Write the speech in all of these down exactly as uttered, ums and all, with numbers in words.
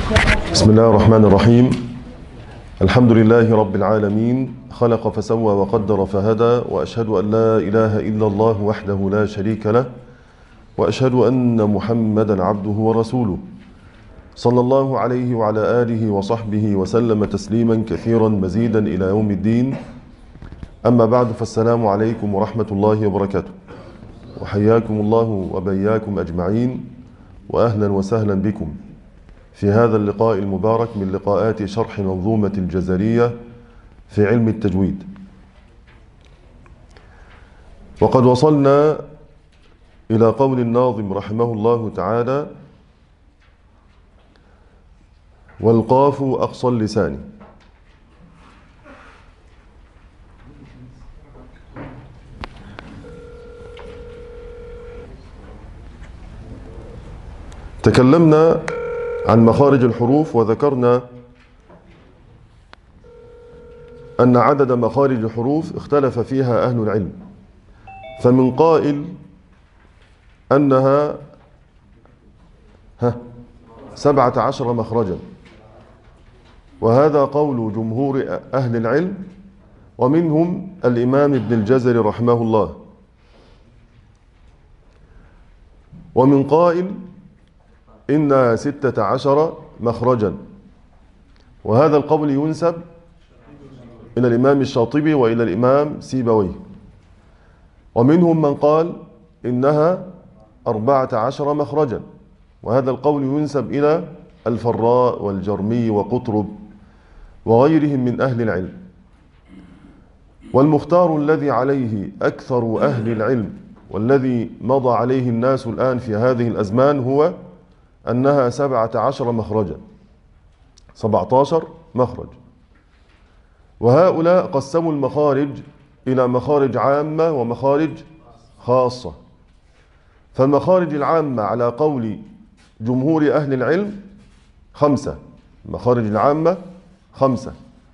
بسم الله الرحمن الرحيم. الحمد لله رب العالمين، خلق فسوى وقدر فهدى، وأشهد أن لا إله إلا الله وحده لا شريك له، وأشهد أن محمدا عبده ورسوله صلى الله عليه وعلى آله وصحبه وسلم تسليما كثيرا مزيدا إلى يوم الدين. أما بعد، فالسلام عليكم ورحمة الله وبركاته، وحياكم الله وبياكم أجمعين، وأهلا وسهلا بكم في هذا اللقاء المبارك من لقاءات شرح منظومة الجزرية في علم التجويد. وقد وصلنا إلى قول الناظم رحمه الله تعالى: والقاف أقصى اللسان. تكلمنا عن مخارج الحروف، وذكرنا أن عدد مخارج الحروف اختلف فيها أهل العلم، فمن قائل أنها ها سبعة عشر مخرجا، وهذا قول جمهور أهل العلم، ومنهم الإمام ابن الجزري رحمه الله. ومن قائل إنها ستة عشر مخرجا، وهذا القول ينسب إلى الإمام الشاطبي وإلى الإمام سيبويه. ومنهم من قال إنها أربعة عشر مخرجا، وهذا القول ينسب إلى الفراء والجرمي وقطرب وغيرهم من أهل العلم. والمختار الذي عليه أكثر أهل العلم والذي مضى عليه الناس الآن في هذه الأزمان هو أنها سبعة عشر مخرجا، سبعة عشر مخرج. وهؤلاء قسموا المخارج إلى مخارج عامة ومخارج خاصة. فالمخارج العامة على قول جمهور أهل العلم خمسة. المخارج العامة خمسة: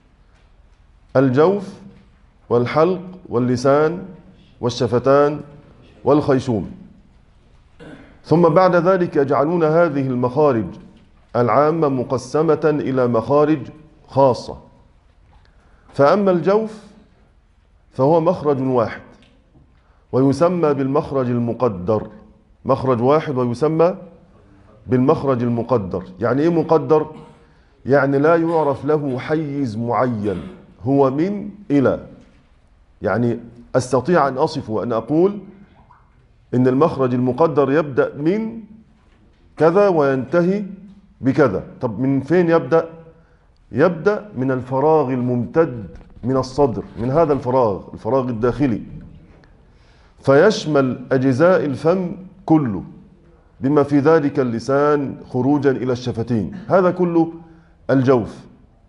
الجوف والحلق واللسان والشفتان والخيشوم. ثم بعد ذلك يجعلون هذه المخارج العامة مقسمة إلى مخارج خاصة. فأما الجوف فهو مخرج واحد ويسمى بالمخرج المقدر، مخرج واحد ويسمى بالمخرج المقدر. يعني إيه مقدر؟ يعني لا يعرف له حيز معين، هو من إلى. يعني أستطيع أن أصف وأن أقول إن المخرج المقدر يبدأ من كذا وينتهي بكذا. طب من فين يبدأ؟ يبدأ من الفراغ الممتد من الصدر، من هذا الفراغ، الفراغ الداخلي، فيشمل أجزاء الفم كله، بما في ذلك اللسان خروجا إلى الشفتين. هذا كله الجوف.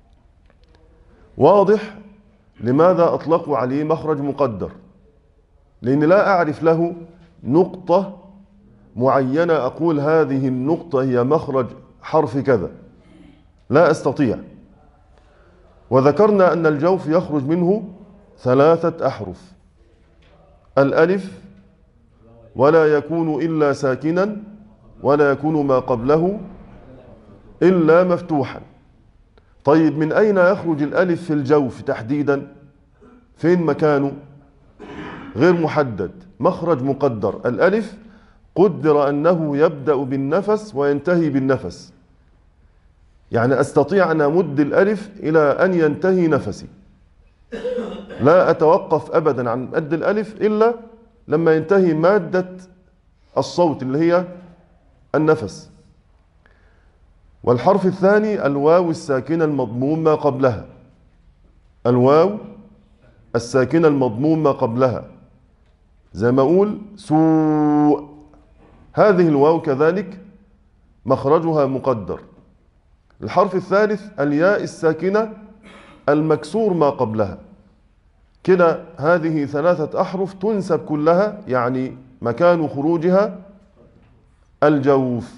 واضح لماذا أطلقوا عليه مخرج مقدر؟ لأن لا أعرف له نقطة معينة أقول هذه النقطة هي مخرج حرف كذا، لا أستطيع. وذكرنا أن الجوف يخرج منه ثلاثة أحرف: الألف، ولا يكون إلا ساكنا، ولا يكون ما قبله إلا مفتوحا. طيب من أين يخرج الألف في الجوف تحديدا؟ فين مكانه؟ غير محدد، مخرج مقدر. الألف قدر أنه يبدأ بالنفس وينتهي بالنفس، يعني أستطيع أن أمد الألف إلى أن ينتهي نفسي، لا أتوقف أبدا عن مد الألف إلا لما ينتهي مادة الصوت اللي هي النفس. والحرف الثاني الواو الساكنة المضموم ما قبلها، الواو الساكنة المضموم ما قبلها، زي ما أقول سوء، هذه الواو كذلك مخرجها مقدر. الحرف الثالث الياء الساكنة المكسور ما قبلها. كده هذه ثلاثة أحرف تنسب كلها، يعني مكان خروجها الجوف.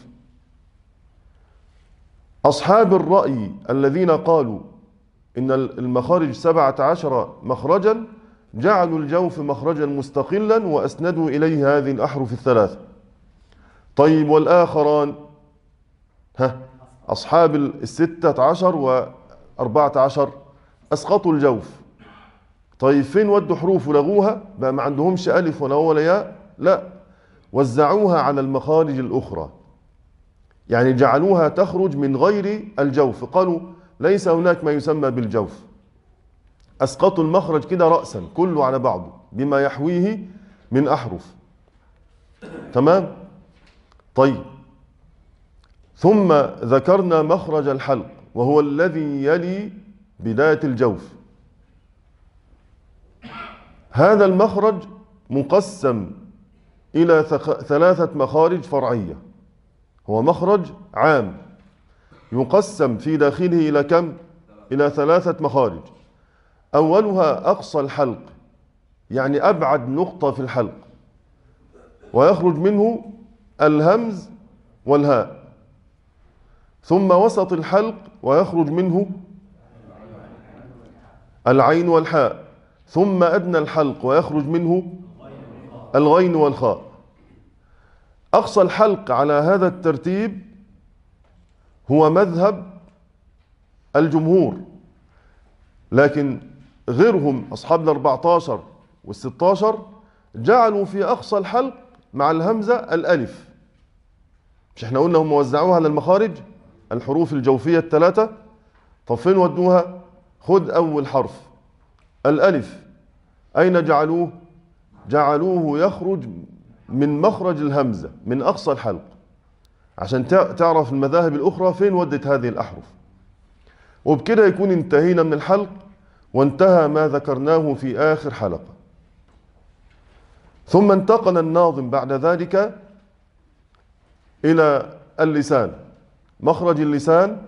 أصحاب الرأي الذين قالوا إن المخارج سبعة عشر مخرجا جعلوا الجوف مخرجا مستقلا وأسندوا إليه هذه الأحرف الثلاثة. طيب والآخران؟ ها أصحاب الستة عشر وأربعة عشر أسقطوا الجوف. طيب فين ودوا حروف ولغوها؟ بقى ما عندهمش ألف ولا ولا ياء؟ لا، وزعوها على المخارج الأخرى، يعني جعلوها تخرج من غير الجوف. قالوا ليس هناك ما يسمى بالجوف، أسقطوا المخرج كده رأسا كله على بعضه بما يحويه من أحرف. تمام؟ طيب، ثم ذكرنا مخرج الحلق وهو الذي يلي بداية الجوف. هذا المخرج مقسم إلى ثلاثة مخارج فرعية. هو مخرج عام يقسم في داخله إلى كم؟ إلى ثلاثة مخارج. أولها أقصى الحلق، يعني أبعد نقطة في الحلق، ويخرج منه الهمز والهاء. ثم وسط الحلق ويخرج منه العين والحاء. ثم أدنى الحلق ويخرج منه الغين والخاء. أقصى الحلق على هذا الترتيب هو مذهب الجمهور، لكن غيرهم أصحاب الأربعة عشر والستة عشر جعلوا في أقصى الحلق مع الهمزة الألف. مش احنا قلنا هم وزعوها على المخارج الحروف الجوفية الثلاثة؟ طب فين ودوها؟ خد أول حرف الألف، أين جعلوه؟ جعلوه يخرج من مخرج الهمزة من أقصى الحلق، عشان تعرف المذاهب الأخرى فين ودت هذه الأحرف. وبكده يكون انتهينا من الحلق وانتهى ما ذكرناه في آخر حلقة. ثم انتقل الناظم بعد ذلك إلى اللسان. مخرج اللسان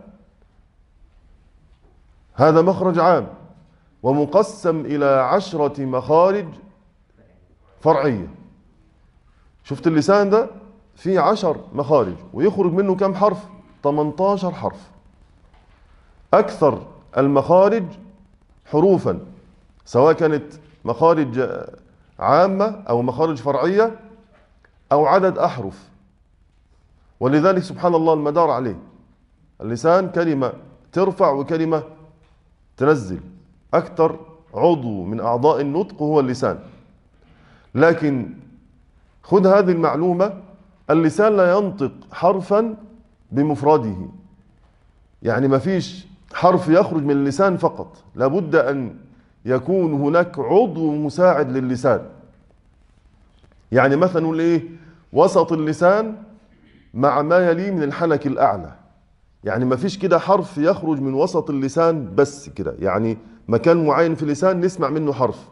هذا مخرج عام ومقسم إلى عشرة مخارج فرعية. شفت اللسان ده فيه عشر مخارج ويخرج منه كم حرف؟ ثمانية عشر حرف. أكثر المخارج حروفا، سواء كانت مخارج عامة أو مخارج فرعية أو عدد أحرف. ولذلك سبحان الله المدار عليه. اللسان كلمة ترفع وكلمة تنزل. أكثر عضو من أعضاء النطق هو اللسان. لكن خذ هذه المعلومة، اللسان لا ينطق حرفا بمفرده، يعني ما فيش حرف يخرج من اللسان فقط، لابد أن يكون هناك عضو مساعد للسان. يعني مثلا نقول إيه؟ وسط اللسان مع ما يليه من الحنك الأعلى. يعني ما فيش كده حرف يخرج من وسط اللسان بس كده، يعني مكان معين في اللسان نسمع منه حرف.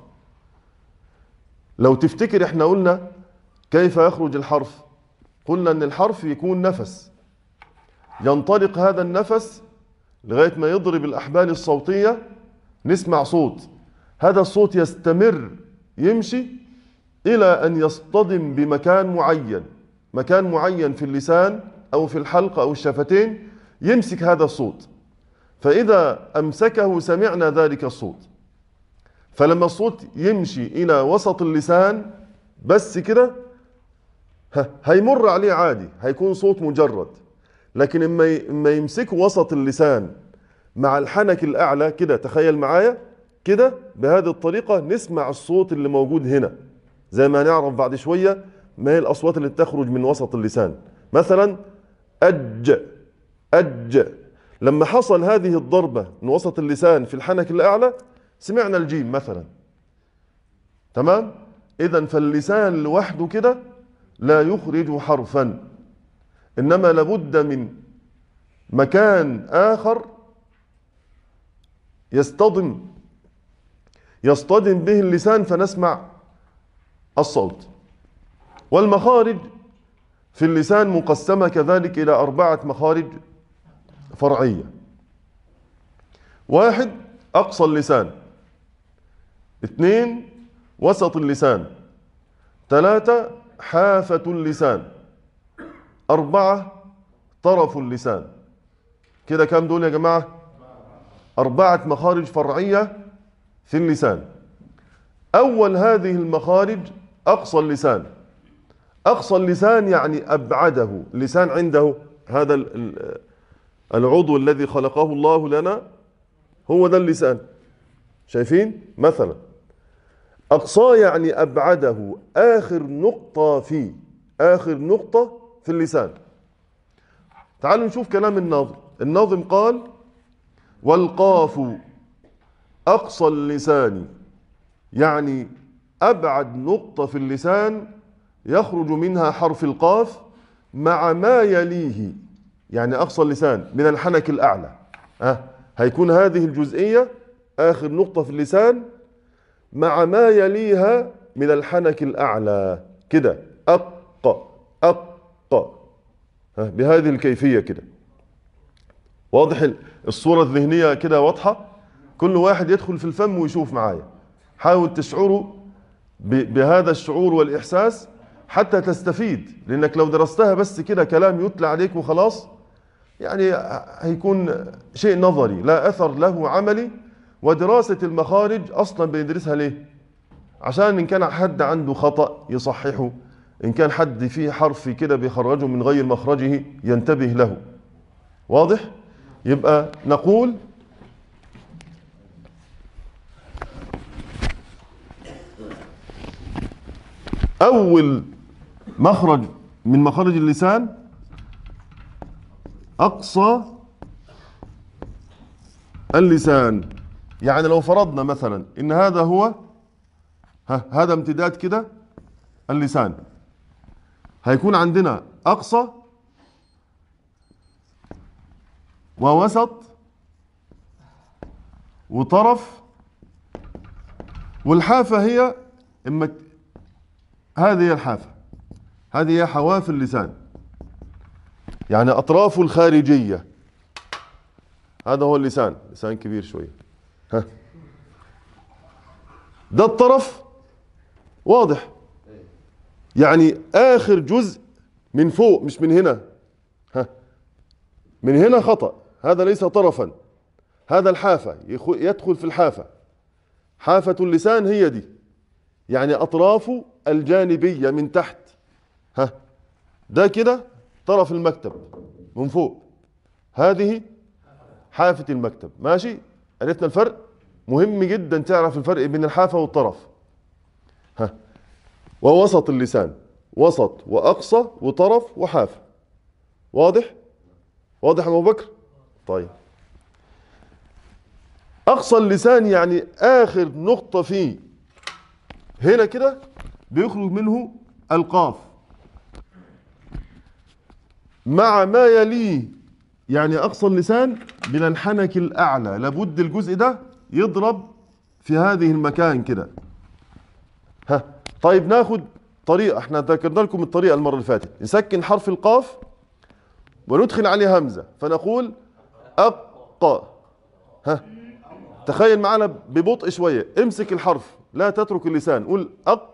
لو تفتكر احنا قلنا كيف يخرج الحرف؟ قلنا ان الحرف يكون نفس، ينطلق هذا النفس لغاية ما يضرب الأحبال الصوتية نسمع صوت. هذا الصوت يستمر يمشي إلى أن يصطدم بمكان معين، مكان معين في اللسان أو في الحلق أو الشفتين يمسك هذا الصوت. فإذا أمسكه سمعنا ذلك الصوت. فلما الصوت يمشي إلى وسط اللسان بس كده هيمر عليه عادي، هيكون صوت مجرد. لكن اما يمسكه وسط اللسان مع الحنك الأعلى كده، تخيل معايا كده بهذه الطريقة نسمع الصوت اللي موجود هنا، زي ما نعرف بعد شوية ما هي الأصوات اللي تخرج من وسط اللسان. مثلا أج أج، لما حصل هذه الضربة من وسط اللسان في الحنك الأعلى سمعنا الجيم مثلا. تمام؟ إذن فاللسان لوحده كده لا يخرج حرفا، إنما لابد من مكان آخر يصطدم يصطدم به اللسان فنسمع الصوت. والمخارج في اللسان مقسمة كذلك إلى أربعة مخارج فرعية. واحد أقصى اللسان، اثنين وسط اللسان، ثلاثة حافة اللسان، أربعة طرف اللسان. كده كام دول يا جماعة؟ أربعة مخارج فرعية في اللسان. أول هذه المخارج أقصى اللسان. أقصى اللسان يعني أبعده. اللسان عنده هذا العضو الذي خلقه الله لنا هو ده اللسان. شايفين؟ مثلا أقصاه يعني أبعده، آخر نقطة فيه، آخر نقطة في اللسان. تعالوا نشوف كلام الناظم. الناظم قال: والقاف أقصى اللسان، يعني أبعد نقطة في اللسان يخرج منها حرف القاف مع ما يليه، يعني أقصى اللسان من الحنك الأعلى. أه هيكون هذه الجزئية آخر نقطة في اللسان مع ما يليها من الحنك الأعلى كده، أق أق بهذه الكيفية كده. واضح الصورة الذهنية كده؟ واضحة؟ كل واحد يدخل في الفم ويشوف معايا، حاول تشعروا بهذا الشعور والإحساس حتى تستفيد، لأنك لو درستها بس كده كلام يتلى عليك وخلاص يعني هيكون شيء نظري لا أثر له عملي. ودراسة المخارج أصلا بندرسها ليه؟ عشان إن كان حد عنده خطأ يصححه، إن كان حد فيه حرف كده بيخرجه من غير مخرجه ينتبه له. واضح؟ يبقى نقول أول مخرج من مخارج اللسان أقصى اللسان. يعني لو فرضنا مثلا إن هذا هو ها هذا امتداد كده اللسان، هيكون عندنا أقصى ووسط وطرف، والحافة هي إما هذه هي الحافة، هذه هي حواف اللسان، يعني أطرافه الخارجية. هذا هو اللسان، لسان كبير شوية. ها ده الطرف، واضح؟ يعني آخر جزء من فوق، مش من هنا. ها من هنا خطأ، هذا ليس طرفا، هذا الحافة، يدخل في الحافة. حافة اللسان هي دي، يعني أطرافه الجانبية من تحت. ها ده كده طرف المكتب من فوق، هذه حافة المكتب. ماشي؟ عرفنا الفرق؟ مهم جدا تعرف الفرق بين الحافة والطرف. ها ووسط اللسان، وسط وأقصى وطرف وحافة. واضح؟ واضح يا أبو بكر؟ طيب أقصى اللسان يعني آخر نقطة فيه، هنا كده بيخرج منه القاف مع ما يليه، يعني أقصى اللسان من الحنك الأعلى، لابد الجزء ده يضرب في هذه المكان كده. ها طيب ناخد طريقة، احنا ذكرنا لكم الطريقة المرة اللي فاتت. نسكن حرف القاف وندخل عليه همزة فنقول أق. ها تخيل معنا ببطء شوية، امسك الحرف لا تترك اللسان، قول أق.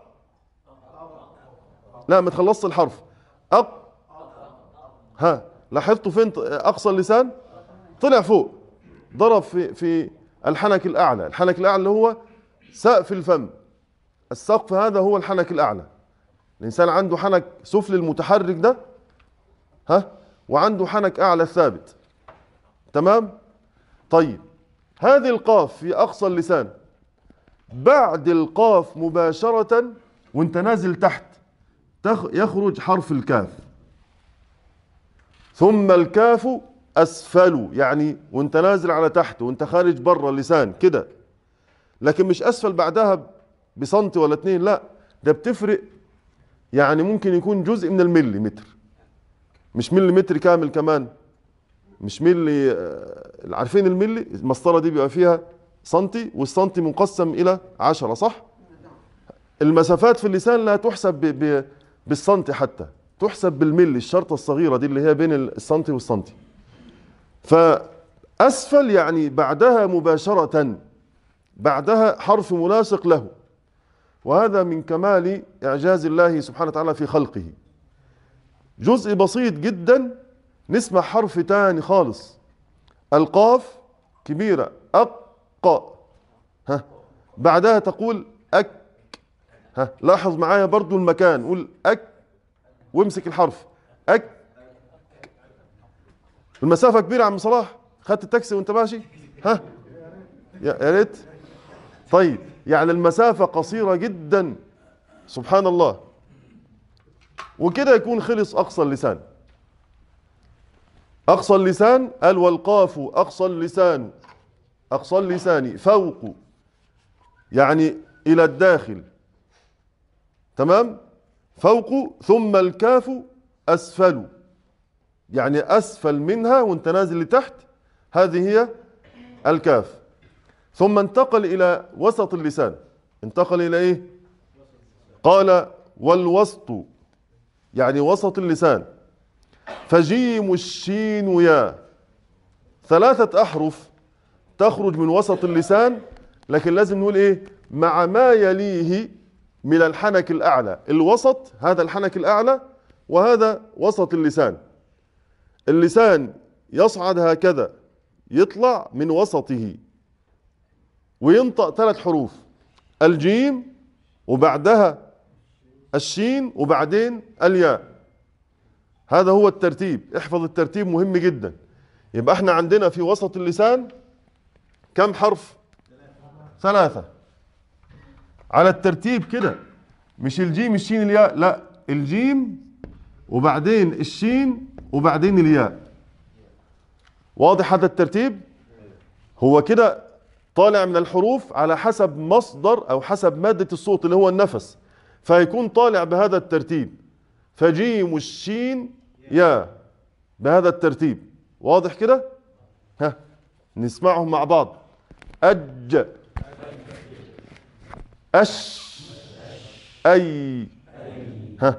لا ما تخلصش الحرف، أق. ها لاحظتوا فين أقصى اللسان؟ طلع فوق، ضرب في في الحنك الأعلى. الحنك الأعلى اللي هو سقف الفم، السقف هذا هو الحنك الأعلى. الإنسان عنده حنك سفلي المتحرك ده، ها وعنده حنك أعلى ثابت. تمام؟ طيب هذه القاف في أقصى اللسان، بعد القاف مباشرة وانت نازل تحت يخرج حرف الكاف، ثم الكاف أسفل، يعني وانت نازل على تحت وانت خارج بره اللسان كده، لكن مش أسفل بعدها بسنتي ولا اتنين، لا ده بتفرق، يعني ممكن يكون جزء من المليمتر، مش مليمتر كامل كمان، مش ملي. عارفين الملي المسطرة دي بيبقى فيها سنتي، والسنتي منقسم إلى عشرة، صح؟ المسافات في اللسان لا تحسب ب... ب... بالسنتي، حتى تحسب بالملي، الشرطة الصغيرة دي اللي هي بين السنتي والسنتي. فأسفل يعني بعدها مباشرة، بعدها حرف ملاصق له، وهذا من كمال إعجاز الله سبحانه وتعالى في خلقه. جزء بسيط جدا نسمع حرف تاني خالص، القاف كبيرة أق، ها بعدها تقول أك. ها لاحظ معايا برضو المكان، قول أك وامسك الحرف أك. المسافة كبيرة يا عم صلاح، خدت التاكسي وانت ماشي؟ ها يا ريت. طيب يعني المسافة قصيرة جدا، سبحان الله. وكده يكون خلص أقصى اللسان. أقصى اللسان قال والقاف أقصى اللسان، أقصى اللسان فوق يعني إلى الداخل، تمام؟ فوق، ثم الكاف أسفل يعني أسفل منها وانت نازل لتحت، هذه هي الكاف. ثم انتقل إلى وسط اللسان. انتقل إلى إيه؟ قال والوسط يعني وسط اللسان. فجيم الشين يا، ثلاثة أحرف تخرج من وسط اللسان، لكن لازم نقول إيه؟ مع ما يليه من الحنك الأعلى. الوسط هذا الحنك الأعلى، وهذا وسط اللسان. اللسان يصعد هكذا، يطلع من وسطه وينطق ثلاث حروف: الجيم وبعدها الشين وبعدين الياء. هذا هو الترتيب. احفظ الترتيب مهم جدا. يبقى احنا عندنا في وسط اللسان كم حرف؟ ثلاثة على الترتيب كده، مش الجيم الشين الياء، لا، الجيم وبعدين الشين وبعدين الياء. واضح هذا الترتيب؟ هو كده طالع من الحروف على حسب مصدر أو حسب مادة الصوت اللي هو النفس، فيكون طالع بهذا الترتيب. فجيم الشين يا، بهذا الترتيب. واضح كده؟ ها نسمعهم مع بعض. أج، أش، أي. ها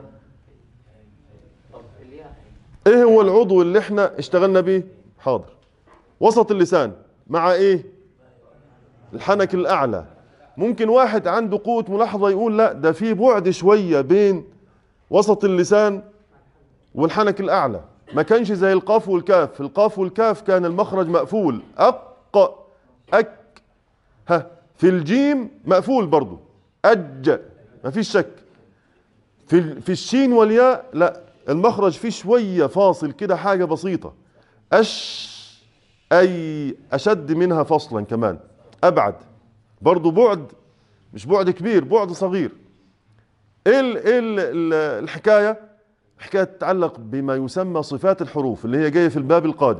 ايه هو العضو اللي احنا اشتغلنا بيه؟ حاضر. وسط اللسان مع ايه؟ الحنك الاعلى. ممكن واحد عنده قوة ملاحظة يقول لا ده في بعد شوية بين وسط اللسان والحنك الاعلى، ما كانش زي القاف والكاف. القاف والكاف كان المخرج مقفول، اق، اك. ها في الجيم مقفول برضو، اج، ما فيش شك. في في الشين والياء لا، المخرج فيه شوية فاصل كده، حاجة بسيطة. أش، أي، أشد منها فصلا كمان، أبعد برضو، بعد مش بعد كبير، بعد صغير. إيه ال إيه ال الحكاية؟ الحكاية تتعلق بما يسمى صفات الحروف اللي هي جاية في الباب القادم.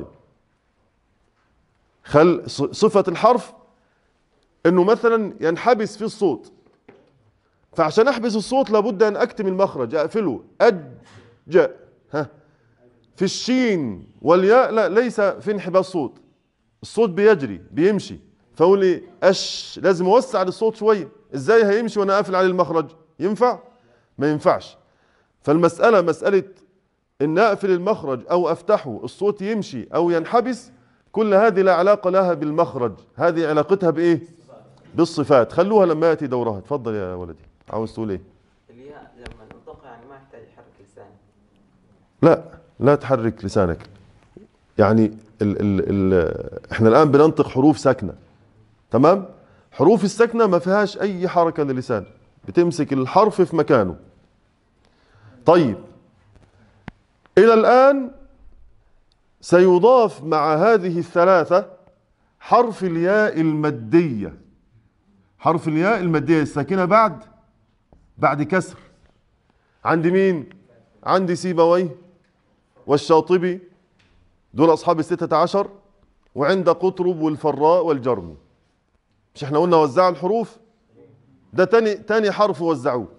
خل صفة الحرف إنه مثلا ينحبس في الصوت، فعشان أحبس الصوت لابد أن أكتم المخرج، أقفله. أج، ها في الشين والياء لا، ليس في انحباس صوت، الصوت بيجري بيمشي. فاقول ايه؟ اش، لازم اوسع الصوت شويه. ازاي هيمشي وانا قافل عليه المخرج؟ ينفع؟ ما ينفعش. فالمساله مساله ان اقفل المخرج او افتحه الصوت يمشي او ينحبس، كل هذه لا علاقه لها بالمخرج، هذه علاقتها بايه؟ بالصفات. خلوها لما ياتي دورها. اتفضل يا ولدي، عاوز تقول ايه؟ الياء لما ننطقها يعني ما يحتاج يحرك لسانه. لا لا تحرك لسانك. يعني ال ال ال احنا الآن بننطق حروف ساكنة، تمام؟ حروف الساكنة ما فيهاش أي حركة للسان، بتمسك الحرف في مكانه. طيب إلى الآن سيضاف مع هذه الثلاثة حرف الياء المادية. حرف الياء المادية الساكنة بعد بعد كسر. عند مين؟ عند سيبويه والشاطبي، دول أصحاب الستة عشر، وعند قطرب والفراء والجرمي. مش احنا قلنا وزعوا الحروف؟ ده تاني تاني حرف وزعوه.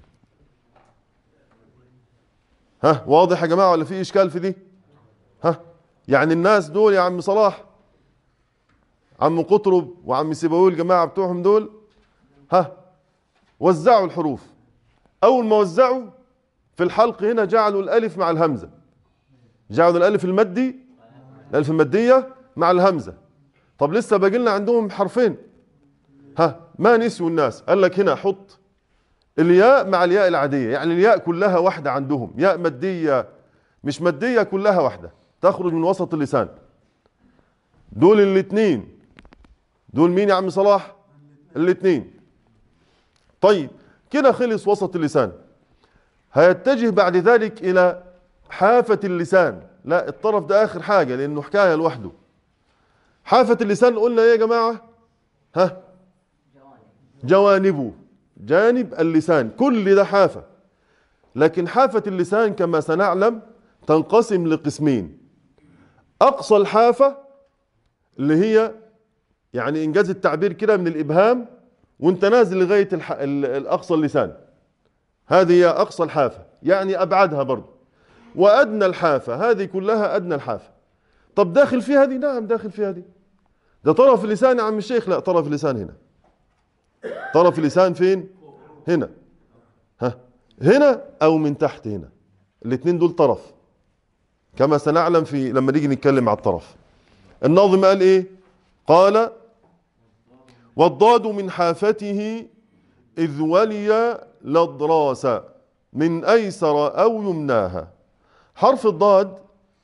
ها واضح يا جماعة ولا في إشكال في دي؟ ها يعني الناس دول يا عم صلاح، عم قطرب وعم سيبويه الجماعة بتوعهم دول، ها وزعوا الحروف. أول ما وزعوا في الحلق هنا جعلوا الألف مع الهمزة، جعلوا الألف المادي، الألف المادية مع الهمزة. طب لسه باقي لنا عندهم حرفين، ها ما نسيوا الناس، قال لك هنا حط الياء مع الياء العادية، يعني الياء كلها واحدة عندهم، ياء مادية مش مادية كلها واحدة، تخرج من وسط اللسان. دول الاثنين، دول مين يا عم صلاح؟ الاثنين. طيب كده خلص وسط اللسان. هيتجه بعد ذلك إلى حافة اللسان. لا، الطرف ده آخر حاجة لأنه حكاية لوحده. حافة اللسان قلنا إيه يا جماعة؟ ها؟ جوانبه، جانب اللسان، كل ده حافة. لكن حافة اللسان كما سنعلم تنقسم لقسمين. أقصى الحافة اللي هي يعني إنجاز التعبير كده من الإبهام وانت نازل لغاية الح... الأقصى اللسان، هذه هي أقصى الحافة، يعني أبعدها برضه. وأدنى الحافة، هذه كلها أدنى الحافة. طب داخل فيها دي؟ نعم داخل فيها دي. ده طرف اللسان يا عم الشيخ. لا، طرف اللسان هنا. طرف اللسان فين؟ هنا. ها، هنا أو من تحت هنا، الاثنين دول طرف كما سنعلم في لما نيجي نتكلم على الطرف. الناظم قال إيه؟ قال: والضاد من حافته إذ ولي لضراس من أيسر أو يمناها. حرف الضاد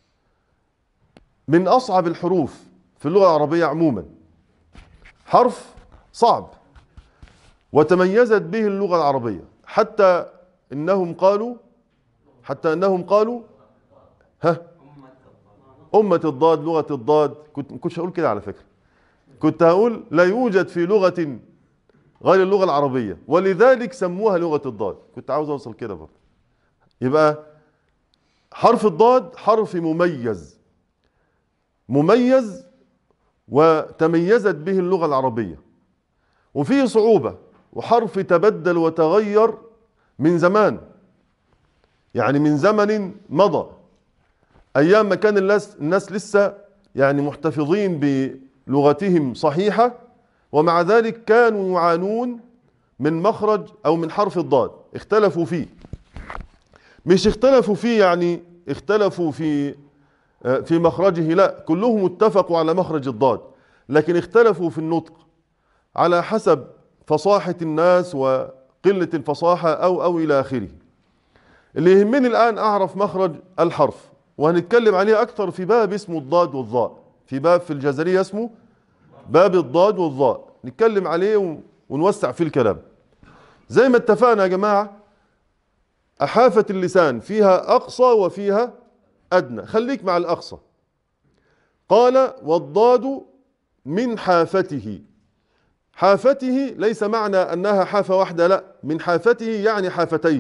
من أصعب الحروف في اللغة العربية عموما، حرف صعب وتميزت به اللغة العربية، حتى إنهم قالوا حتى أنهم قالوا ها أمة الضاد، لغة الضاد. كنت كنتش هقول كده على فكرة، كنت هقول لا يوجد في لغة غير اللغة العربية ولذلك سموها لغة الضاد. كنت عاوز أوصل كده برضه. يبقى حرف الضاد حرف مميز مميز وتميزت به اللغة العربية، وفيه صعوبة، وحرف تبدل وتغير من زمان، يعني من زمن مضى، أيام ما كان الناس لسه يعني محتفظين بلغتهم صحيحة، ومع ذلك كانوا يعانون من مخرج أو من حرف الضاد. اختلفوا فيه، مش اختلفوا فيه يعني اختلفوا في في مخرجه، لا، كلهم اتفقوا على مخرج الضاد، لكن اختلفوا في النطق على حسب فصاحة الناس وقلة الفصاحة أو أو إلى آخره. اللي يهمني الآن أعرف مخرج الحرف، وهنتكلم عليه أكثر في باب اسمه الضاد والظاء، في باب في الجزرية اسمه باب الضاد والظاء، نتكلم عليه ونوسع في الكلام. زي ما اتفقنا يا جماعة، أحافة اللسان فيها أقصى وفيها أدنى. خليك مع الأقصى. قال: والضاد من حافته. حافته ليس معنى أنها حافة واحدة، لا، من حافته يعني حافتيه،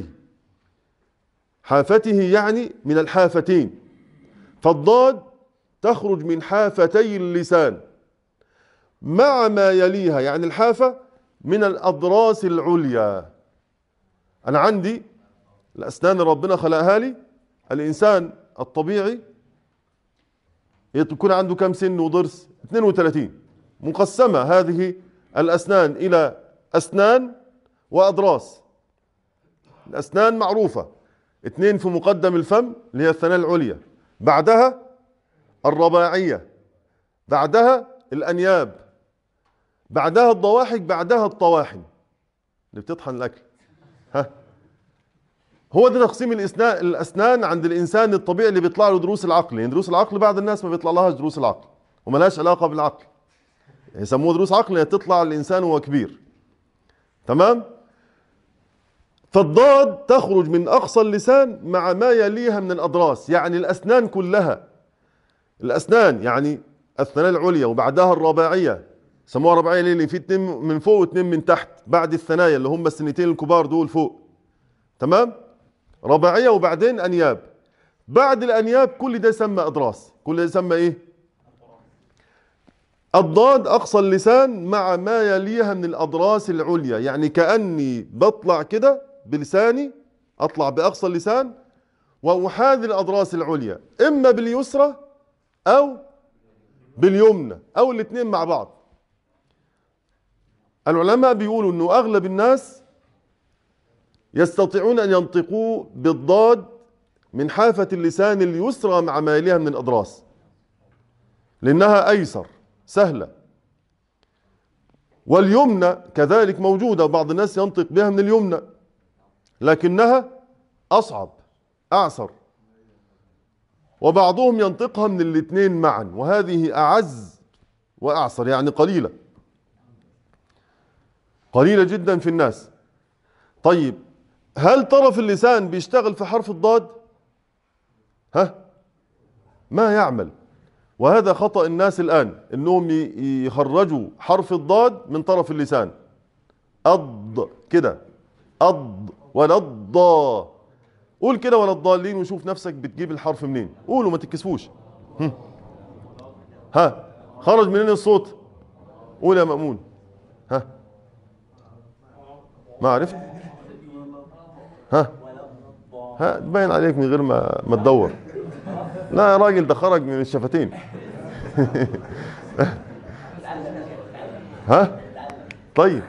حافته يعني من الحافتين. فالضاد تخرج من حافتي اللسان مع ما يليها، يعني الحافة من الأضراس العليا. أنا عندي الأسنان ربنا خلقها لي، الإنسان الطبيعي يكون عنده كم سن وضرس؟ اثنين وثلاثين. مقسمة هذه الأسنان إلى أسنان وأضراس. الأسنان معروفة، اثنين في مقدم الفم اللي هي الثنايا العليا، بعدها الرباعية، بعدها الأنياب، بعدها الضواحك، بعدها الطواحن اللي بتطحن الأكل. ها، هو ده تقسيم الأسنان. الأسنان عند الإنسان الطبيعي اللي بيطلع له دروس العقل. يعني دروس العقل بعض الناس ما بيطلع لهاش دروس العقل وما لهاش علاقة بالعقل، يسموه دروس عقل، تطلع الإنسان وهو كبير. تمام؟ فالضاد تخرج من أقصى اللسان مع ما يليها من الأضراس، يعني الأسنان كلها. الأسنان يعني الثنايا العليا وبعدها الرباعية، سموها رباعية ليه؟ اللي في اتنين من فوق واتنين من تحت بعد الثنايا اللي هم السنتين الكبار دول فوق. تمام؟ رباعية وبعدين أنياب، بعد الأنياب كل ده يسمى أضراس، كل ده يسمى إيه؟ الضاد أقصى اللسان مع ما يليها من الأضراس العليا، يعني كأني بطلع كده بلساني، أطلع بأقصى اللسان وأحاذي الأضراس العليا، إما باليسرى أو باليمنى أو الاثنين مع بعض. العلماء بيقولوا أنه أغلب الناس يستطيعون أن ينطقوا بالضاد من حافة اللسان اليسرى مع ما يليها من الأضراس، لأنها أيسر سهلة. واليمنى كذلك موجودة، بعض الناس ينطق بها من اليمنى، لكنها أصعب أعسر، وبعضهم ينطقها من الاثنين معا، وهذه أعز وأعسر، يعني قليلة قليلة جدا في الناس. طيب، هل طرف اللسان بيشتغل في حرف الضاد؟ ها؟ ما يعمل. وهذا خطأ الناس الآن، إنهم يخرجوا حرف الضاد من طرف اللسان، أض كده، أض ولا الضا. قول كده ولا الضالين وشوف نفسك بتجيب الحرف منين. قولوا ما تتكسفوش. ها خرج منين الصوت؟ قول يا مأمون. ها ما عرفت؟ ها ها باين عليك من غير ما ما تدور. لا يا راجل، ده خرج من الشفتين. ها طيب.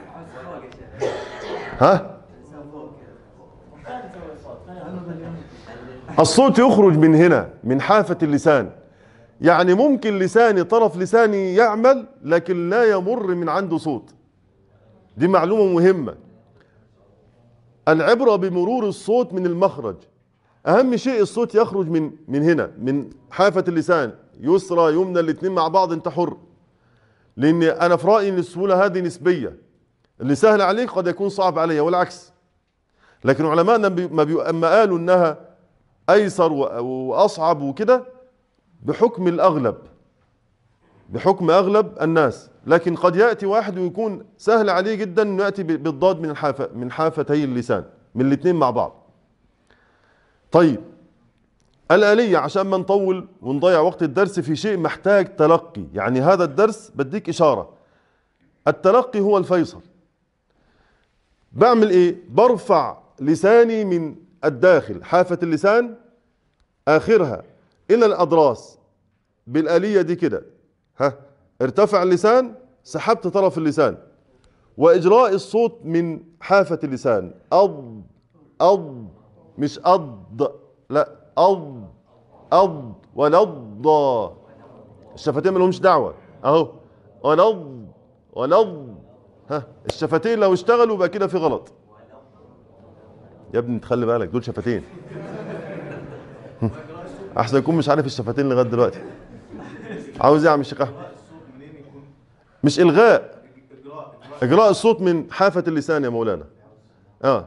ها الصوت يخرج من هنا، من حافة اللسان. يعني ممكن لساني، طرف لساني يعمل لكن لا يمر من عنده صوت. دي معلومة مهمة. العبرة بمرور الصوت من المخرج. أهم شيء الصوت يخرج من من هنا، من حافة اللسان، يسرى يمنى الاثنين مع بعض، أنت حر. لأن أنا في رأيي أن السهولة هذه نسبية، اللي سهل عليك قد يكون صعب علي والعكس. لكن علماءنا ما بي... أما قالوا أنها أيسر وأصعب وكده بحكم الأغلب، بحكم أغلب الناس. لكن قد يأتي واحد ويكون سهل عليه جدا أنه يأتي بالضاد من الحافة، من حافتي اللسان، من الاثنين مع بعض. طيب الآلية، عشان ما نطول ونضيع وقت الدرس في شيء محتاج تلقي. يعني هذا الدرس بديك إشارة، التلقي هو الفيصل. بعمل إيه؟ برفع لساني من الداخل، حافة اللسان آخرها إلى الأضراس بالآلية دي كده. ها ارتفع اللسان، سحبت طرف اللسان، وإجراء الصوت من حافة اللسان. أض أض، مش أض، لا أض أض ولا الضا. الشفتين ما لهمش دعوة أهو، ولا الض ولا الض. ها الشفتين لو اشتغلوا بقى كده في غلط. يا ابني تخلي بالك، دول شفتين. احسن يكون مش عارف الشفتين لغايه دلوقتي. عاوز ايه يا عم الشيخ احمد؟ مش الغاء، اجراء الصوت من حافه اللسان يا مولانا. اه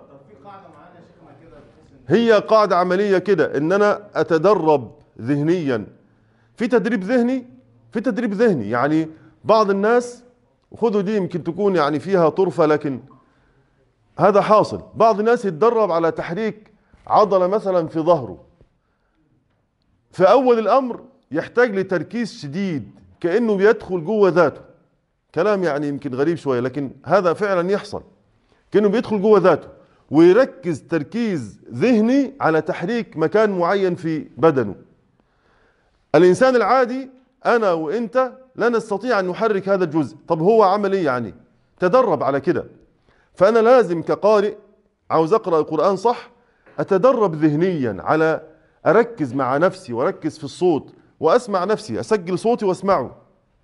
هي قاعده عمليه كده، ان انا اتدرب ذهنيا. في تدريب ذهني، في تدريب ذهني. يعني بعض الناس، خذوا دي يمكن تكون يعني فيها طرفه، لكن هذا حاصل. بعض الناس يتدرب على تحريك عضله مثلا في ظهره، في أول الأمر يحتاج لتركيز شديد، كأنه بيدخل جوه ذاته. كلام يعني يمكن غريب شوية، لكن هذا فعلا يحصل. كأنه بيدخل جوه ذاته ويركز تركيز ذهني على تحريك مكان معين في بدنه. الإنسان العادي أنا وإنت لا نستطيع أن نحرك هذا الجزء. طب هو عمل إيه يعني؟ تدرب على كده. فأنا لازم كقارئ عاوز أقرأ القرآن صح، أتدرب ذهنيا على أركز مع نفسي وأركز في الصوت وأسمع نفسي، أسجل صوتي وأسمعه.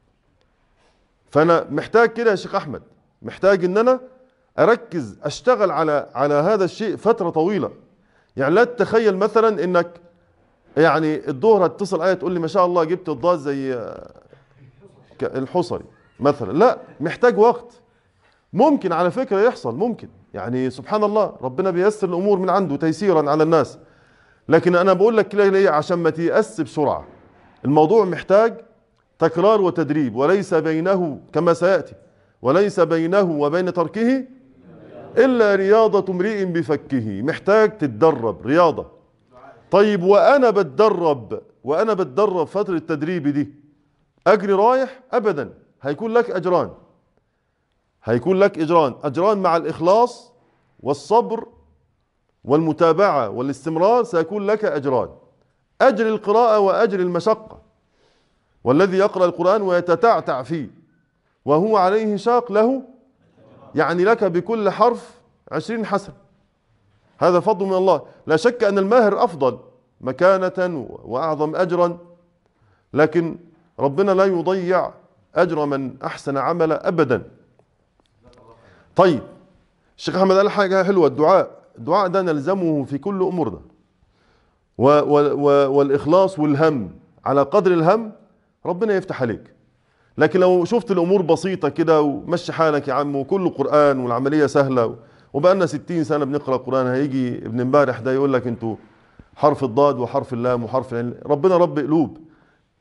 فأنا محتاج كده يا شيخ أحمد، محتاج إن أنا أركز، أشتغل على على هذا الشيء فترة طويلة. يعني لا تتخيل مثلا إنك يعني الظهر هتتصل عليا تقول لي ما شاء الله جبت الضاد زي الحصري مثلا. لا، محتاج وقت. ممكن على فكرة يحصل، ممكن يعني سبحان الله، ربنا بيسر الأمور من عنده تيسيرا على الناس. لكن أنا بقول لك كده ليه؟ عشان ما تيأس بسرعة. الموضوع محتاج تكرار وتدريب، وليس بينه كما سيأتي، وليس بينه وبين تركه إلا رياضة امرئ بفكه. محتاج تتدرب رياضة. طيب وأنا بتدرب، وأنا بتدرب فترة التدريب دي أجري رايح؟ أبدا. هيكون لك أجران، هيكون لك أجران أجران مع الإخلاص والصبر والمتابعة والاستمرار. سيكون لك أجران، أجر القراءة وأجر المشقة. والذي يقرأ القرآن ويتتعتع فيه وهو عليه شاق له يعني لك بكل حرف عشرين حسنة. هذا فضل من الله. لا شك أن الماهر أفضل مكانة وأعظم أجرا، لكن ربنا لا يضيع أجر من أحسن عملا أبدا. طيب الشيخ أحمد قال حاجة حلوة، الدعاء. الدعاء ده نلزمه في كل أمورنا، والإخلاص والهم. على قدر الهم ربنا يفتح عليك. لكن لو شفت الأمور بسيطة كده ومشي حالك يا عم وكله قرآن والعملية سهلة، وبقالنا ستين سنة بنقرأ قرآن، هيجي ابن امبارح ده يقول لك انتوا حرف الضاد وحرف اللام وحرف العين. ربنا رب قلوب،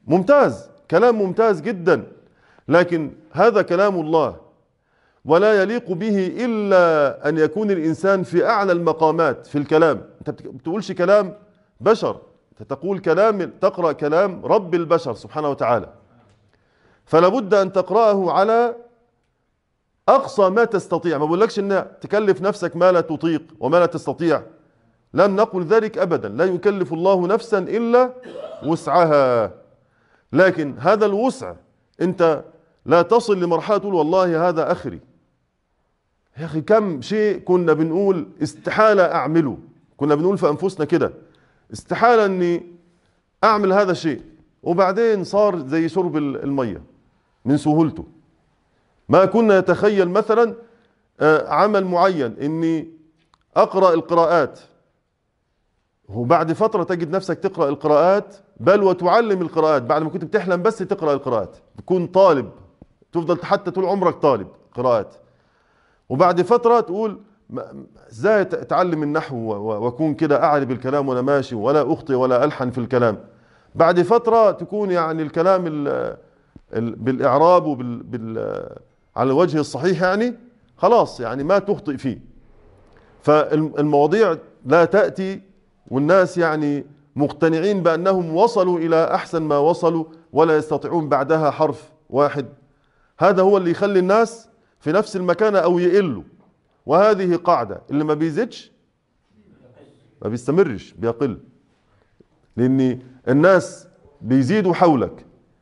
ممتاز، كلام ممتاز جدا، لكن هذا كلام الله ولا يليق به إلا أن يكون الإنسان في أعلى المقامات في الكلام. أنت بتقولش كلام بشر، أنت تقول كلام، تقرأ كلام رب البشر سبحانه وتعالى، فلا بد أن تقرأه على أقصى ما تستطيع. ما بقولكش أن تكلف نفسك ما لا تطيق وما لا تستطيع، لم نقل ذلك أبدا، لا يكلف الله نفسا إلا وسعها، لكن هذا الوسع أنت لا تصل لمرحلة تقول والله هذا آخري. يا أخي كم شيء كنا بنقول استحالة أعمله، كنا بنقول في أنفسنا كده استحالة أني أعمل هذا الشيء، وبعدين صار زي شرب المية من سهولته. ما كنا نتخيل مثلا عمل معين أني أقرأ القراءات، وبعد فترة تجد نفسك تقرأ القراءات، بل وتعلم القراءات بعد ما كنت بتحلم بس تقرأ القراءات، تكون طالب، تفضل حتى طول عمرك طالب قراءات، وبعد فترة تقول ازاي اتعلم النحو واكون كده اعرب الكلام وانا ماشي ولا اخطئ ولا الحن في الكلام. بعد فترة تكون يعني الكلام ال ال بالاعراب وبال بال على الوجه الصحيح، يعني خلاص يعني ما تخطئ فيه. فالمواضيع لا تأتي والناس يعني مقتنعين بأنهم وصلوا إلى أحسن ما وصلوا ولا يستطيعون بعدها حرف واحد. هذا هو اللي يخلي الناس في نفس المكانة أو يقلوا، وهذه قاعدة، اللي ما بيزيدش ما بيستمرش، بيقل، لأن الناس بيزيدوا حولك،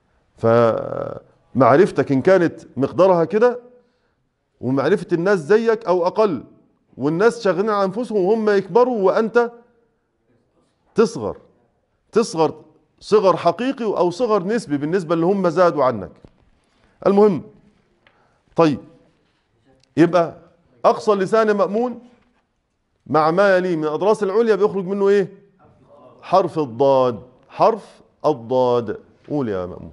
فمعرفتك إن كانت مقدارها كده ومعرفة الناس زيك أو أقل، والناس شاغلين على أنفسهم وهم يكبروا وأنت تصغر تصغر صغر حقيقي أو صغر نسبي بالنسبة اللي هم زادوا عنك. المهم، طيب يبقى أقصى اللسان مأمون مع ما يليه من الأضراس العليا بيخرج منه إيه؟ حرف الضاد، حرف الضاد. قول يا مأمون.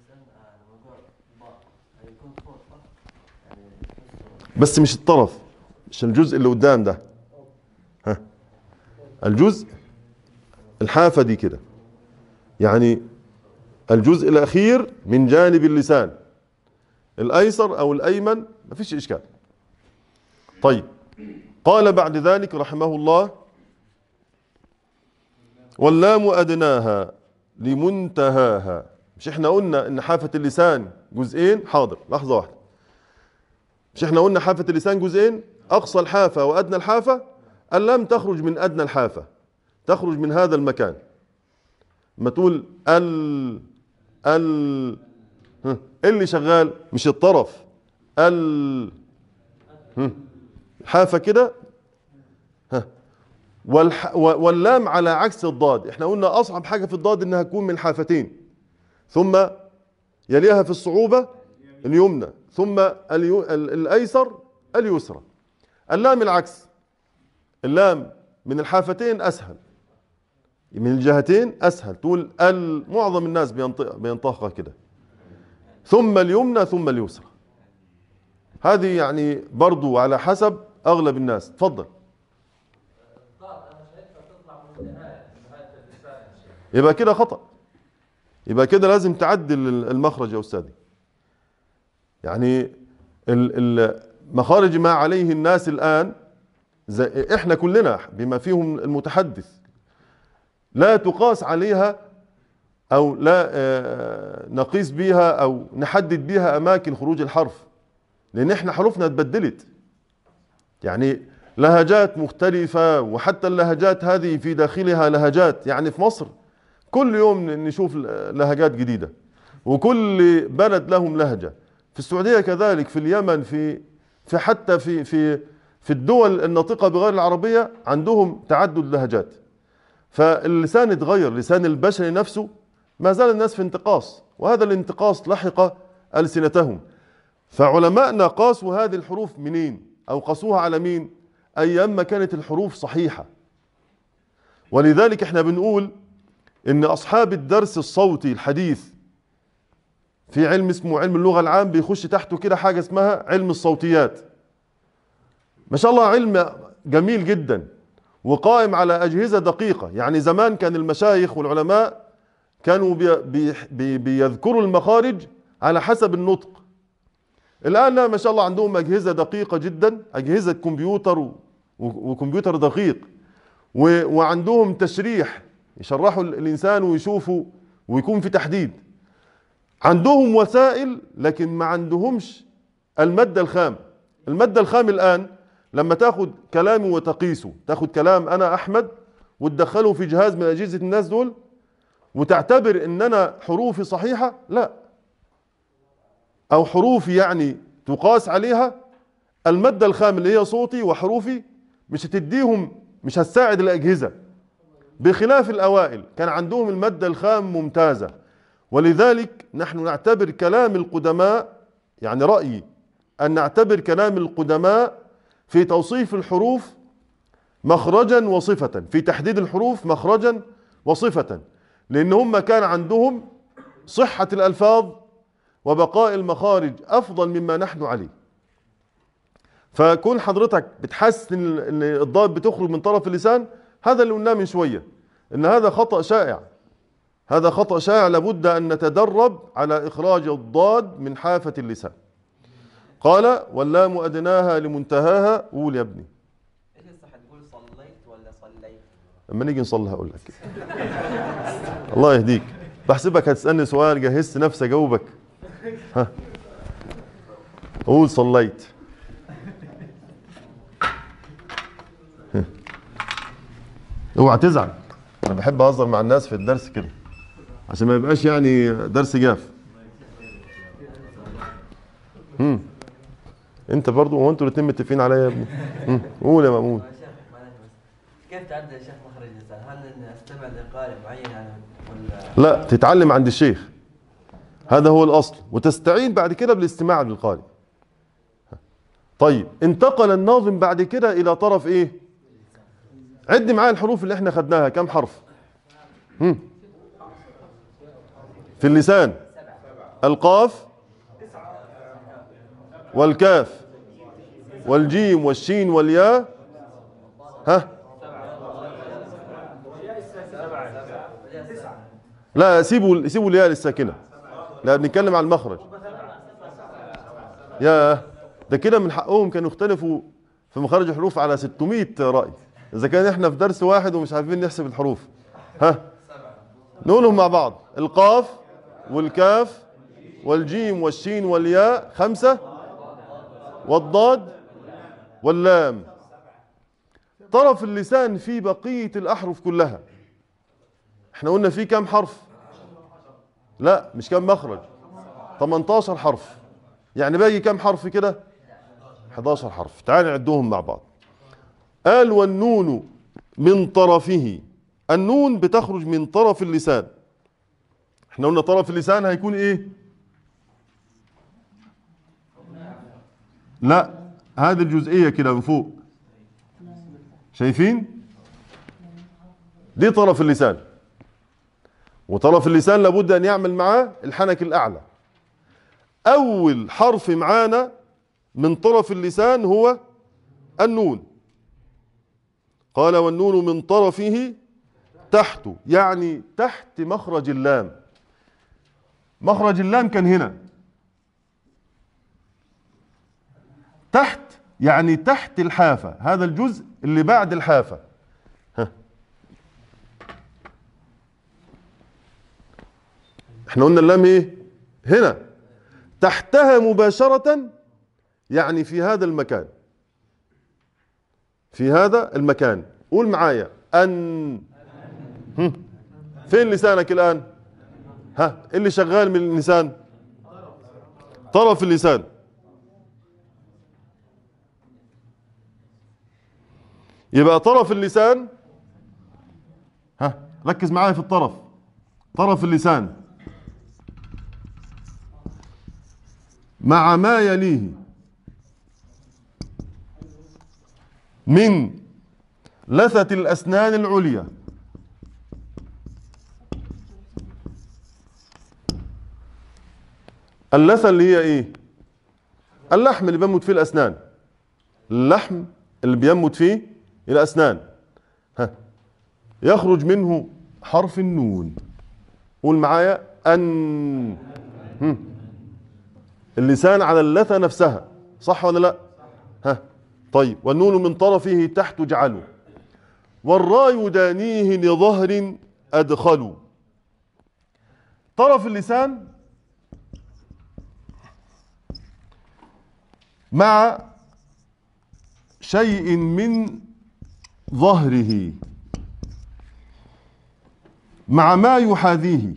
بس مش الطرف، مش الجزء اللي قدام ده، ها، الجزء الحافة دي كده، يعني الجزء الأخير من جانب اللسان الأيسر أو الأيمن، ما فيش إشكال. طيب، قال بعد ذلك رحمه الله: واللام أدناها لمنتهاها. مش احنا قلنا ان حافة اللسان جزئين؟ حاضر، لحظة واحدة. مش احنا قلنا حافة اللسان جزئين، أقصى الحافة وأدنى الحافة؟ اللام تخرج من أدنى الحافة، تخرج من هذا المكان. ما تقول ال ال اللي شغال مش الطرف، ال حافة كده، واللام على عكس الضاد. احنا قلنا أصعب حاجة في الضاد إنها تكون من حافتين، ثم يليها في الصعوبة اليمنى، ثم الأيسر اليسرى. اللام العكس، اللام من الحافتين أسهل، من الجهتين أسهل. تقول ال، معظم الناس بينطقها كده، ثم اليمنى ثم اليسرى. هذه يعني برضو على حسب أغلب الناس. تفضل. يبقى كده خطأ، يبقى كده لازم تعدل المخرج يا أستاذي. يعني المخارج ما عليه الناس الآن، زي إحنا كلنا بما فيهم المتحدث، لا تقاس عليها أو لا نقيس بها أو نحدد بها أماكن خروج الحرف، لأن إحنا حروفنا اتبدلت، يعني لهجات مختلفة، وحتى اللهجات هذه في داخلها لهجات. يعني في مصر كل يوم نشوف لهجات جديدة، وكل بلد لهم لهجة. في السعودية كذلك، في اليمن، في في حتى في في في الدول الناطقة بغير العربية عندهم تعدد لهجات. فاللسان اتغير، لسان البشر نفسه ما زال الناس في انتقاص، وهذا الانتقاص لحق ألسنتهم. فعلماءنا قاسوا هذه الحروف منين؟ أو قاسوها على مين؟ أيام ما كانت الحروف صحيحة. ولذلك احنا بنقول إن أصحاب الدرس الصوتي الحديث في علم اسمه علم اللغة العام، بيخش تحته كده حاجة اسمها علم الصوتيات. ما شاء الله علم جميل جدا وقائم على أجهزة دقيقة. يعني زمان كان المشايخ والعلماء كانوا بي بي بي بيذكروا المخارج على حسب النطق. الآن لا، ما شاء الله عندهم أجهزة دقيقة جدا، أجهزة كمبيوتر وكمبيوتر دقيق، وعندهم تشريح يشرحوا الإنسان ويشوفوا ويكون في تحديد. عندهم وسائل لكن ما عندهمش المادة الخام. المادة الخام الآن لما تاخد كلامي وتقيسه، تاخد كلام أنا أحمد وتدخله في جهاز من أجهزة الناس دول وتعتبر إن أنا حروفي صحيحة، لا، أو حروفي يعني تقاس عليها، المادة الخام اللي هي صوتي وحروفي مش هتديهم، مش هتساعد الأجهزة. بخلاف الأوائل كان عندهم المادة الخام ممتازة. ولذلك نحن نعتبر كلام القدماء، يعني رأيي أن نعتبر كلام القدماء في توصيف الحروف مخرجا وصفة، في تحديد الحروف مخرجا وصفة، لأن هم كان عندهم صحة الألفاظ وبقاء المخارج أفضل مما نحن عليه. فكون حضرتك بتحس ان الضاد بتخرج من طرف اللسان، هذا اللي قلناه من شوية، ان هذا خطأ شائع، هذا خطأ شائع، لابد أن نتدرب على إخراج الضاد من حافة اللسان. قال واللام أدناها لمنتهاها. قول يا ابني. ايش الصح، تقول صليت ولا صليت؟ لما نيجي نصلي هقول لك. الله يهديك، بحسبك هتسألني سؤال جهزت نفسي أجاوبك. ها، قول صليت. اوعى تزعل، انا بحب اهزر مع الناس في الدرس كده عشان ما يبقاش يعني درس جاف. امم انت برضو، هو انتوا الاثنين متفقين عليا يا ابني؟ امم قول يا مأمون. كيف تعدل يا شيخ مخرج اللسان؟ هل نستمع لقارئ معين يعني ولا لا، تتعلم عند الشيخ، هذا هو الاصل، وتستعين بعد كده بالاستماع للقارئ. طيب، انتقل الناظم بعد كده الى طرف ايه؟ عد معايا الحروف اللي احنا خدناها، كم حرف؟ هم. في اللسان القاف والكاف والجيم والشين والياء. ها، لا، سيبوا سيبوا الياء الساكنه، لا بنتكلم عن المخرج. يا ده كده من حقهم كانوا يختلفوا في مخارج الحروف على ستمائة رأي، إذا كان إحنا في درس واحد ومش عارفين نحسب الحروف. ها، نقولهم مع بعض: القاف والكاف والجيم والشين والياء خمسة، والضاد واللام. طرف اللسان في بقية الأحرف كلها إحنا قلنا فيه كم حرف؟ لا، مش كم مخرج، ثمانية عشر حرف. يعني باقي كم حرف كده؟ أحد عشر حرف. تعال نعدهم مع بعض. قال والنون من طرفه. النون بتخرج من طرف اللسان. احنا قلنا طرف اللسان هيكون ايه؟ لا، هذه الجزئية كده من فوق، شايفين؟ دي طرف اللسان، وطرف اللسان لابد ان يعمل معاه الحنك الاعلى. اول حرف معانا من طرف اللسان هو النون. قال والنون من طرفه تحت، يعني تحت مخرج اللام. مخرج اللام كان هنا، تحت يعني تحت الحافة، هذا الجزء اللي بعد الحافة. ها. احنا قلنا اللام ايه؟ هنا، تحتها مباشرة، يعني في هذا المكان، في هذا المكان. قول معايا أن. هم. فين لسانك الآن؟ ها، اللي شغال من اللسان؟ طرف اللسان. يبقى طرف اللسان، ها ركز معايا في الطرف، طرف اللسان مع ما يليه من لثة الأسنان العليا. اللثة اللي هي ايه؟ اللحم اللي بينمت فيه الأسنان، اللحم اللي بينمت فيه الأسنان. ها، يخرج منه حرف النون. قول معايا أن. هم. اللسان على اللثة نفسها، صح ولا لا؟ ها طيب. والنون من طرفه تحت اجعله، والراء يدانيه لظهر أدخلوا. طرف اللسان مع شيء من ظهره مع ما يحاذيه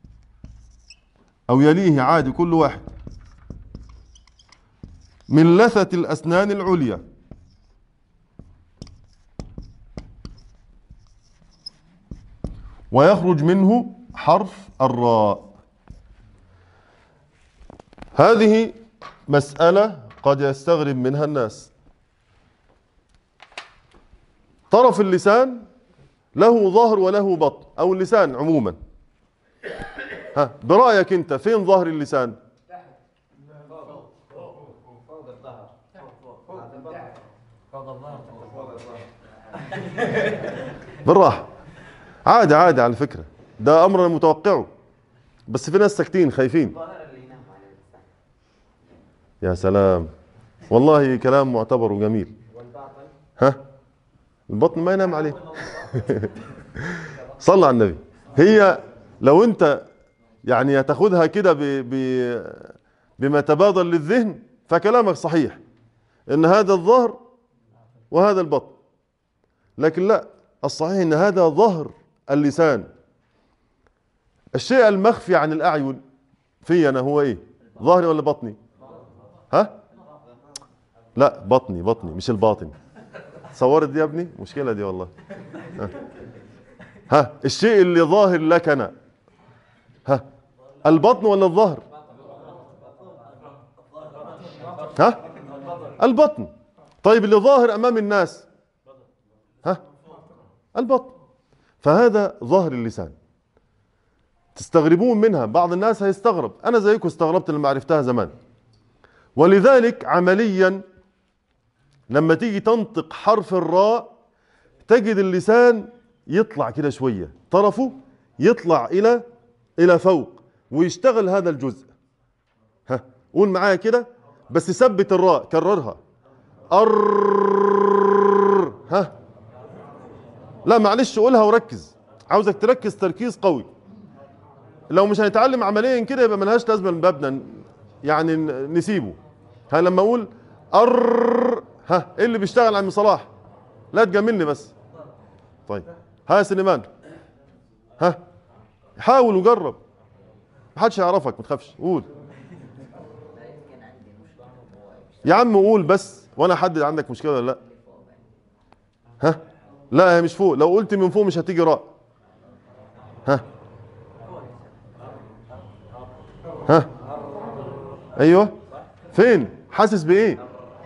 أو يليه، عادي كل واحد، من لثة الأسنان العليا، ويخرج منه حرف الراء. هذه مسألة قد يستغرب منها الناس. طرف اللسان له ظهر وله بطن، أو اللسان عموما. ها برأيك أنت فين ظهر اللسان؟ بالراحة، عادي عادي على فكرة، ده أمر أنا متوقعه، بس في ناس ساكتين خايفين. يا سلام، والله كلام معتبر وجميل. ها البطن ما ينام عليه. صلى على النبي. هي لو أنت يعني تاخدها كده بما تبادر للذهن فكلامك صحيح، إن هذا الظهر وهذا البطن، لكن لا، الصحيح إن هذا ظهر اللسان. الشيء المخفي عن الأعين في أنا هو إيه؟ ظهري ولا بطني؟ ها؟ لا بطني، بطني مش الباطن. صورت دي يا ابني؟ مشكلة دي والله. ها, ها. الشيء اللي ظاهر لك أنا، ها البطن ولا الظهر؟ ها البطن. طيب اللي ظاهر أمام الناس، ها البطن. فهذا ظهر اللسان. تستغربون منها، بعض الناس هيستغرب، أنا زيكم استغربت لما عرفتها زمان. ولذلك عمليا لما تيجي تنطق حرف الراء تجد اللسان يطلع كده شوية، طرفه يطلع إلى إلى فوق ويشتغل هذا الجزء. ها قول معايا كده، بس ثبت الراء، كررها. أر. ها لا معلش قولها وركز، عاوزك تركز تركيز قوي. لو مش هنتعلم عمليا كده يبقى ملهاش لازمه من بابنا، يعني نسيبه. ها لما اقول ار، ها ايه اللي بيشتغل عم صلاح؟ لا تجاملني بس. طيب ها يا سليمان، ها حاول وجرب، محدش يعرفك ما تخافش، قول يا عم قول بس وانا احدد عندك مشكله ولا لا. ها لا هي مش فوق، لو قلت من فوق مش هتيجي راء. ها ها ايوه فين؟ حاسس بايه؟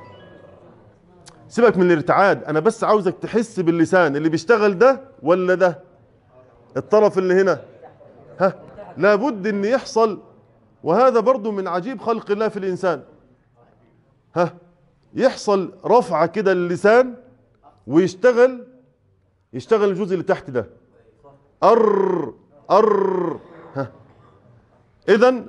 سيبك من الارتعاد، انا بس عاوزك تحس باللسان اللي بيشتغل ده ولا ده، الطرف اللي هنا. ها لابد ان يحصل، وهذا برضو من عجيب خلق الله في الانسان. ها يحصل رفعه كده للسان ويشتغل، يشتغل الجزء اللي تحت ده. ار ار. ها اذا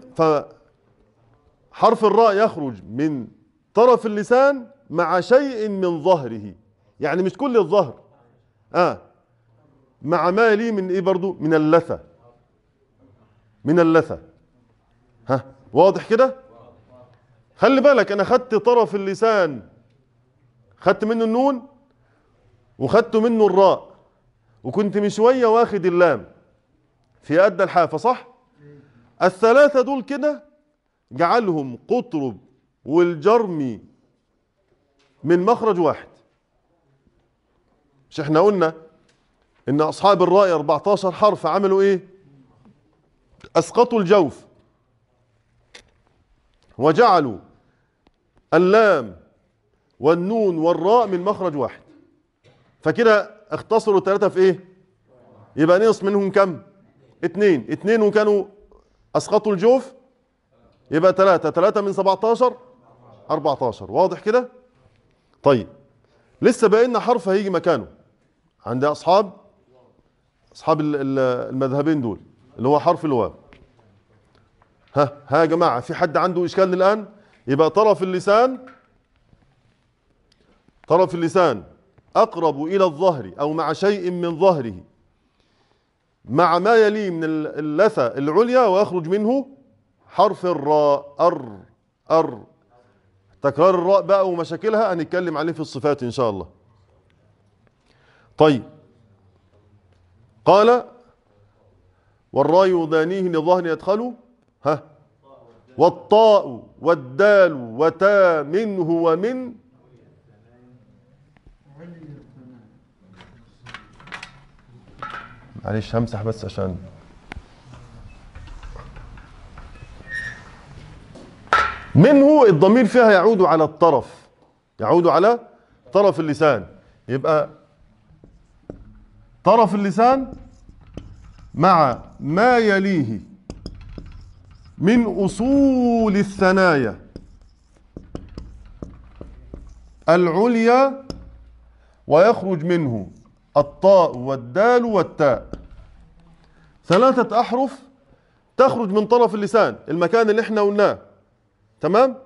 فحرف الراء يخرج من طرف اللسان مع شيء من ظهره، يعني مش كل الظهر، اه مع ما يليه من ايه برضو، من اللثة، من اللثة. ها واضح كده؟ خلي بالك انا خدت طرف اللسان، خدت منه النون وخدت منه الراء، وكنت من شوية واخد اللام في أدى الحافة، صح؟ الثلاثة دول كده جعلهم قطرب والجرمي من مخرج واحد. مش احنا قلنا ان اصحاب الراء أربعتاشر حرف عملوا ايه؟ اسقطوا الجوف وجعلوا اللام والنون والراء من مخرج واحد، فكده اختصروا ثلاثة في ايه؟ يبقى نقص منهم كم؟ اتنين، اتنين وكانوا اسقطوا الجوف، يبقى ثلاثة، ثلاثة من سبعتاشر أربعتاشر. واضح كده؟ طيب لسه باقي لنا حرف هيجي مكانه عند اصحاب اصحاب المذهبين دول، اللي هو حرف الواو. ها ها يا جماعة، في حد عنده إشكال الآن؟ يبقى طرف اللسان، طرف اللسان أقرب إلى الظهر أو مع شيء من ظهره مع ما يليه من اللثة العليا، ويخرج منه حرف الراء. أر أر تكرار الراء بقى ومشاكلها هنتكلم عليه في الصفات إن شاء الله. طيب، قال والراء يضانيه لظهر يدخل. ها، والطاء والدال وتا منه ومن. معلش همسح بس عشان منه الضمير فيها يعود على الطرف، يعود على طرف اللسان. يبقى طرف اللسان مع ما يليه من أصول الثنايا العليا، ويخرج منه الطاء والدال والتاء. ثلاثة أحرف تخرج من طرف اللسان، المكان اللي احنا قلناه. تمام؟